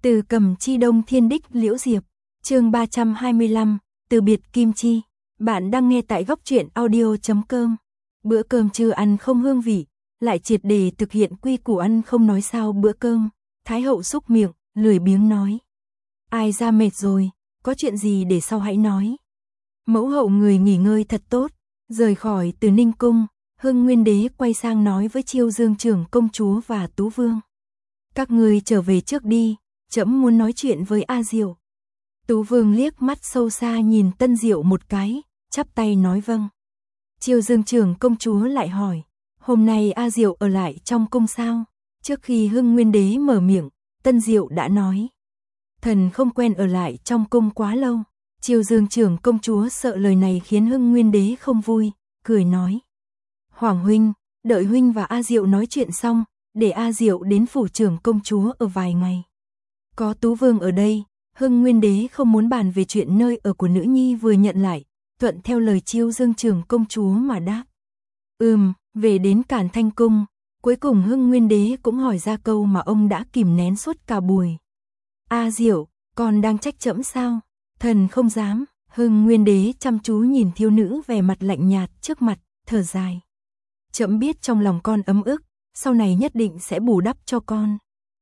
Từ Cầm Chi Đông Thiên Đích Liễu Diệp, chương 325, từ biệt Kim Chi. Bạn đang nghe tại góc truyện audio.com. Bữa cơm trưa ăn không hương vị, lại triệt để thực hiện quy củ ăn không nói sao bữa cơm. Thái hậu xúc miệng, lười biếng nói. Ai ra mệt rồi, có chuyện gì để sau hãy nói. Mẫu hậu người nghỉ ngơi thật tốt, rời khỏi Từ Ninh Cung, Hưng Nguyên Đế quay sang nói với Chiêu Dương trưởng công chúa và Tú Vương. Các ngươi trở về trước đi, trẫm muốn nói chuyện với A Diệu. Tú Vương liếc mắt sâu xa nhìn Tân Diệu một cái, chắp tay nói vâng. Chiêu Dương trưởng công chúa lại hỏi, hôm nay A Diệu ở lại trong cung sao? Trước khi Hưng Nguyên Đế mở miệng, Tân Diệu đã nói. Thần không quen ở lại trong cung quá lâu. Chiêu Dương trưởng công chúa sợ lời này khiến Hưng Nguyên Đế không vui, cười nói. Hoàng huynh, đợi huynh và A Diệu nói chuyện xong, để A Diệu đến phủ trưởng công chúa ở vài ngày. Có Tú Vương ở đây, Hưng Nguyên Đế không muốn bàn về chuyện nơi ở của nữ nhi vừa nhận lại, thuận theo lời Chiêu Dương trưởng công chúa mà đáp. Về đến Càn Thanh Cung, cuối cùng Hưng Nguyên Đế cũng hỏi ra câu mà ông đã kìm nén suốt cả buổi. A Diệu, con đang trách trẫm sao? Thần không dám. Hưng Nguyên Đế chăm chú nhìn thiếu nữ vẻ mặt lạnh nhạt trước mặt, thở dài. Trẫm biết trong lòng con ấm ức, sau này nhất định sẽ bù đắp cho con.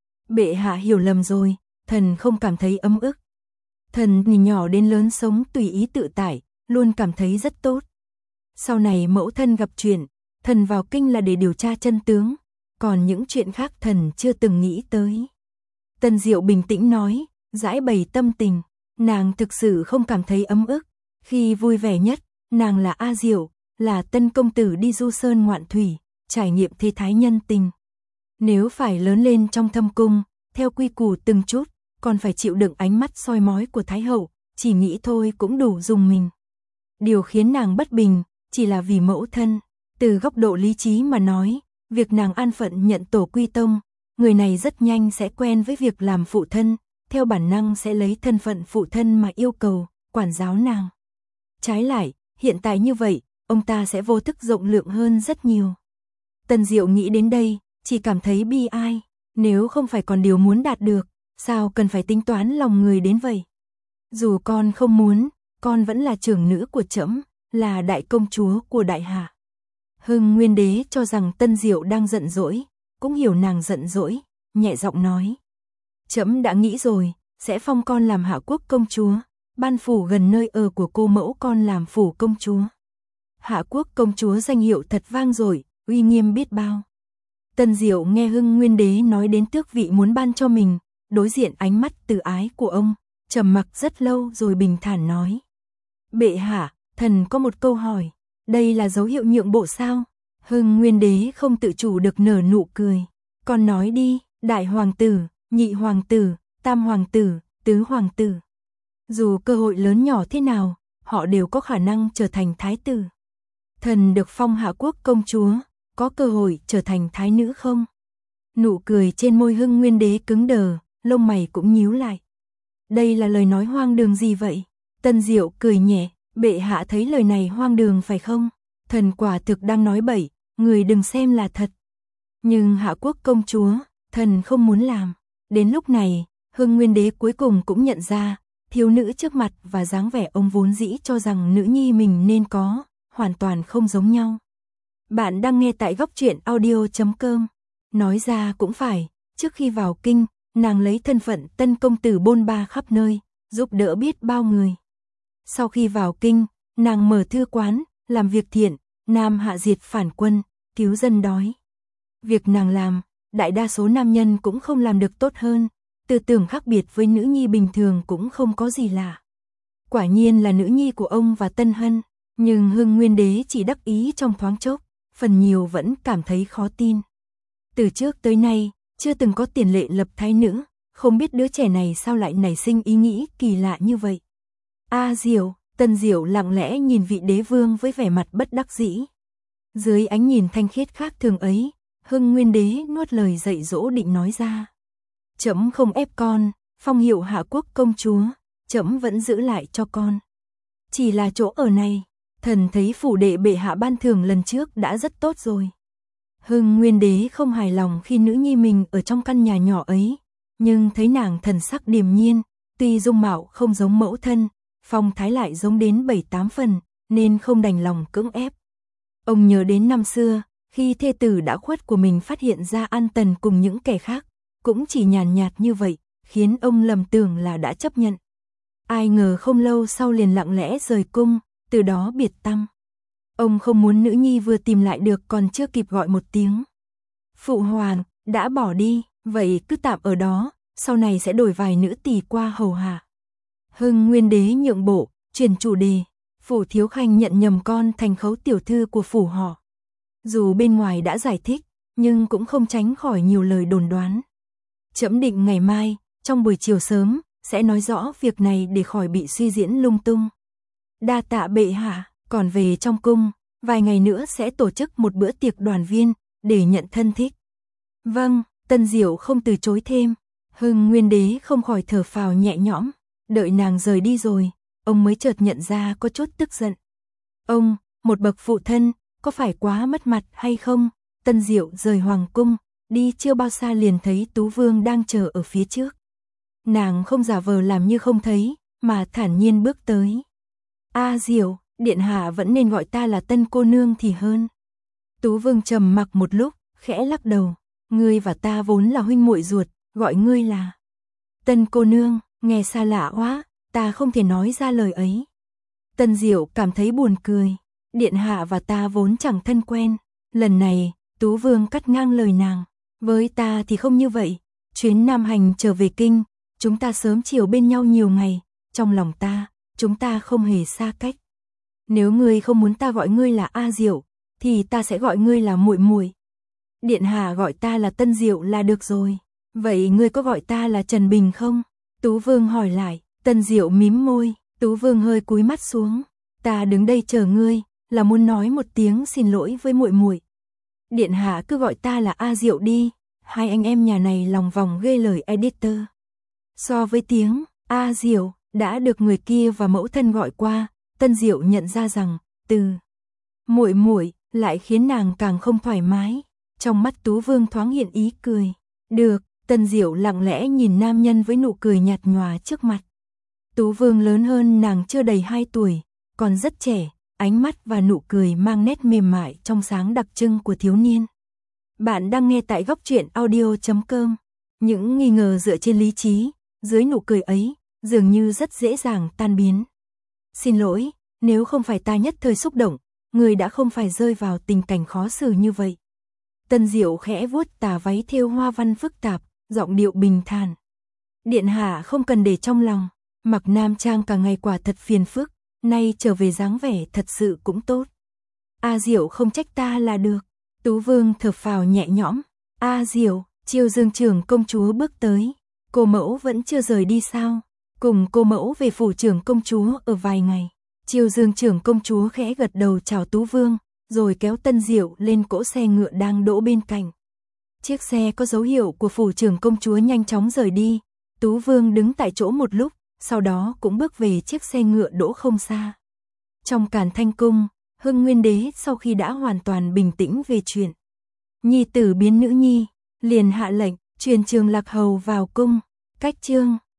Bệ hạ hiểu lầm rồi, thần không cảm thấy ấm ức. Thần nhìn nhỏ đến lớn sống tùy ý tự tại, luôn cảm thấy rất tốt. Sau này mẫu thân gặp chuyện, thần vào kinh là để điều tra chân tướng, còn những chuyện khác thần chưa từng nghĩ tới. Tân Diệu bình tĩnh nói, giải bày tâm tình, nàng thực sự không cảm thấy ấm ức. Khi vui vẻ nhất, nàng là A Diệu, là tân công tử đi du sơn ngoạn thủy, trải nghiệm thế thái nhân tình. Nếu phải lớn lên trong thâm cung, theo quy củ từng chút, còn phải chịu đựng ánh mắt soi mói của Thái hậu, chỉ nghĩ thôi cũng đủ dùng mình. Điều khiến nàng bất bình, chỉ là vì mẫu thân. Từ góc độ lý trí mà nói, việc nàng an phận nhận tổ quy tông, người này rất nhanh sẽ quen với việc làm phụ thân, theo bản năng sẽ lấy thân phận phụ thân mà yêu cầu, quản giáo nàng. Trái lại, hiện tại như vậy, ông ta sẽ vô thức rộng lượng hơn rất nhiều. Tân Diệu nghĩ đến đây, chỉ cảm thấy bi ai, nếu không phải còn điều muốn đạt được, sao cần phải tính toán lòng người đến vậy? Dù con không muốn, con vẫn là trưởng nữ của trẫm, là đại công chúa của đại hạ. Hưng Nguyên Đế cho rằng Tân Diệu đang giận dỗi, cũng hiểu nàng giận dỗi, nhẹ giọng nói. Trẫm đã nghĩ rồi, sẽ phong con làm Hạ Quốc công chúa, ban phủ gần nơi ở của cô mẫu con làm phủ công chúa. Hạ Quốc công chúa danh hiệu thật vang dội, uy nghiêm biết bao. Tân Diệu nghe Hưng Nguyên Đế nói đến tước vị muốn ban cho mình, đối diện ánh mắt từ ái của ông, trầm mặc rất lâu rồi bình thản nói. Bệ hạ, thần có một câu hỏi, đây là dấu hiệu nhượng bộ sao? Hưng Nguyên Đế không tự chủ được nở nụ cười. Con nói đi, đại hoàng tử, nhị hoàng tử, tam hoàng tử, tứ hoàng tử. Dù cơ hội lớn nhỏ thế nào, họ đều có khả năng trở thành thái tử. Thần được phong Hạ Quốc công chúa, có cơ hội trở thành thái nữ không? Nụ cười trên môi Hưng Nguyên Đế cứng đờ, lông mày cũng nhíu lại. Đây là lời nói hoang đường gì vậy? Tân Diệu cười nhẹ, bệ hạ thấy lời này hoang đường phải không? Thần quả thực đang nói bậy, người đừng xem là thật. Nhưng Hạ Quốc công chúa, thần không muốn làm. Đến lúc này, Hưng Nguyên Đế cuối cùng cũng nhận ra, thiếu nữ trước mặt và dáng vẻ ông vốn dĩ cho rằng nữ nhi mình nên có, hoàn toàn không giống nhau. Bạn đang nghe tại góc truyện audio.com. Nói ra cũng phải, trước khi vào kinh, nàng lấy thân phận tân công tử bôn ba khắp nơi, giúp đỡ biết bao người. Sau khi vào kinh, nàng mở thư quán, làm việc thiện, nam hạ diệt phản quân, cứu dân đói. Việc nàng làm, đại đa số nam nhân cũng không làm được tốt hơn, tư tưởng khác biệt với nữ nhi bình thường cũng không có gì lạ. Quả nhiên là nữ nhi của ông và Tân Hân, nhưng Hưng Nguyên Đế chỉ đắc ý trong thoáng chốc, phần nhiều vẫn cảm thấy khó tin. Từ trước tới nay, chưa từng có tiền lệ lập thái nữ, không biết đứa trẻ này sao lại nảy sinh ý nghĩ kỳ lạ như vậy. A Diệu, Tân Diệu lặng lẽ nhìn vị đế vương với vẻ mặt bất đắc dĩ. Dưới ánh nhìn thanh khiết khác thường ấy, Hưng Nguyên Đế nuốt lời dạy dỗ định nói ra. Trẫm không ép con, phong hiệu Hạ Quốc công chúa, trẫm vẫn giữ lại cho con. Chỉ là chỗ ở này, thần thấy phủ đệ bệ hạ ban thưởng lần trước đã rất tốt rồi. Hưng Nguyên Đế không hài lòng khi nữ nhi mình ở trong căn nhà nhỏ ấy, nhưng thấy nàng thần sắc điềm nhiên, tuy dung mạo không giống mẫu thân, phong thái lại giống đến 7-8 phần, nên không đành lòng cưỡng ép. Ông nhớ đến năm xưa, khi thê tử đã khuất của mình phát hiện ra An Tần cùng những kẻ khác, cũng chỉ nhàn nhạt như vậy, khiến ông lầm tưởng là đã chấp nhận. Ai ngờ không lâu sau liền lặng lẽ rời cung, từ đó biệt tăm. Ông không muốn nữ nhi vừa tìm lại được còn chưa kịp gọi một tiếng. Phụ hoàng, đã bỏ đi, vậy cứ tạm ở đó, sau này sẽ đổi vài nữ tỳ qua hầu hạ. Hưng Nguyên đế nhượng bộ, chuyển chủ đề, Phủ Thiếu Khanh nhận nhầm con thành Khấu tiểu thư của phủ họ. Dù bên ngoài đã giải thích, nhưng cũng không tránh khỏi nhiều lời đồn đoán. Trẫm định ngày mai, trong buổi chiều sớm, sẽ nói rõ việc này để khỏi bị suy diễn lung tung. Đa tạ bệ hạ, còn về trong cung, vài ngày nữa sẽ tổ chức một bữa tiệc đoàn viên, để nhận thân thích. Vâng, Tân Diệu không từ chối thêm. Hưng Nguyên đế không khỏi thở phào nhẹ nhõm. Đợi nàng rời đi rồi, ông mới chợt nhận ra có chút tức giận. Ông, một bậc phụ thân, có phải quá mất mặt hay không? Tân Diệu rời hoàng cung, đi chưa bao xa liền thấy Tú Vương đang chờ ở phía trước. Nàng không giả vờ làm như không thấy, mà thản nhiên bước tới. A Diệu, điện hạ vẫn nên gọi ta là Tân cô nương thì hơn. Tú Vương trầm mặc một lúc, khẽ lắc đầu. Ngươi và ta vốn là huynh muội ruột, gọi ngươi là Tân cô nương, nghe xa lạ quá, ta không thể nói ra lời ấy. Tân Diệu cảm thấy buồn cười. Điện hạ và ta vốn chẳng thân quen. Lần này, Tú Vương cắt ngang lời nàng. Với ta thì không như vậy. Chuyến Nam Hành trở về kinh, chúng ta sớm chiều bên nhau nhiều ngày. Trong lòng ta, chúng ta không hề xa cách. Nếu ngươi không muốn ta gọi ngươi là A Diệu, thì ta sẽ gọi ngươi là muội muội. Điện hạ gọi ta là Tân Diệu là được rồi. Vậy ngươi có gọi ta là Trần Bình không? Tú Vương hỏi lại. Tân Diệu mím môi. Tú Vương hơi cúi mắt xuống. Ta đứng đây chờ ngươi, là muốn nói một tiếng xin lỗi với muội muội. Điện hạ cứ gọi ta là A Diệu đi. Hai anh em nhà này lòng vòng ghê lời editor. So với tiếng A Diệu đã được người kia và mẫu thân gọi qua, Tân Diệu nhận ra rằng từ muội muội lại khiến nàng càng không thoải mái. Trong mắt Tú Vương thoáng hiện ý cười. Được, Tân Diệu lặng lẽ nhìn nam nhân với nụ cười nhạt nhòa trước mặt. Tú Vương lớn hơn nàng chưa đầy 2 tuổi, còn rất trẻ, ánh mắt và nụ cười mang nét mềm mại trong sáng đặc trưng của thiếu niên. Bạn đang nghe tại Góc Truyện Audio.com. Những nghi ngờ dựa trên lý trí, dưới nụ cười ấy, dường như rất dễ dàng tan biến. Xin lỗi, nếu không phải ta nhất thời xúc động, người đã không phải rơi vào tình cảnh khó xử như vậy. Tân Diệu khẽ vuốt tà váy thêu hoa văn phức tạp, giọng điệu bình thản. Điện hạ không cần để trong lòng, mặc nam trang cả ngày quả thật phiền phức, nay trở về dáng vẻ thật sự cũng tốt. A Diệu không trách ta là được. Tú Vương thở phào nhẹ nhõm. A Diệu, Chiêu Dương trưởng công chúa bước tới. Cô mẫu vẫn chưa rời đi sao? Cùng cô mẫu về phủ trưởng công chúa ở vài ngày. Chiêu Dương trưởng công chúa khẽ gật đầu chào Tú Vương, rồi kéo Tân Diệu lên cỗ xe ngựa đang đỗ bên cạnh. Chiếc xe có dấu hiệu của phủ trưởng công chúa nhanh chóng rời đi. Tú Vương đứng tại chỗ một lúc, sau đó cũng bước về chiếc xe ngựa đỗ không xa. Trong Càn Thanh cung, Hưng Nguyên đế sau khi đã hoàn toàn bình tĩnh về chuyện nhi tử biến nữ nhi, liền hạ lệnh truyền Trường Lạc hầu vào cung. Cách chương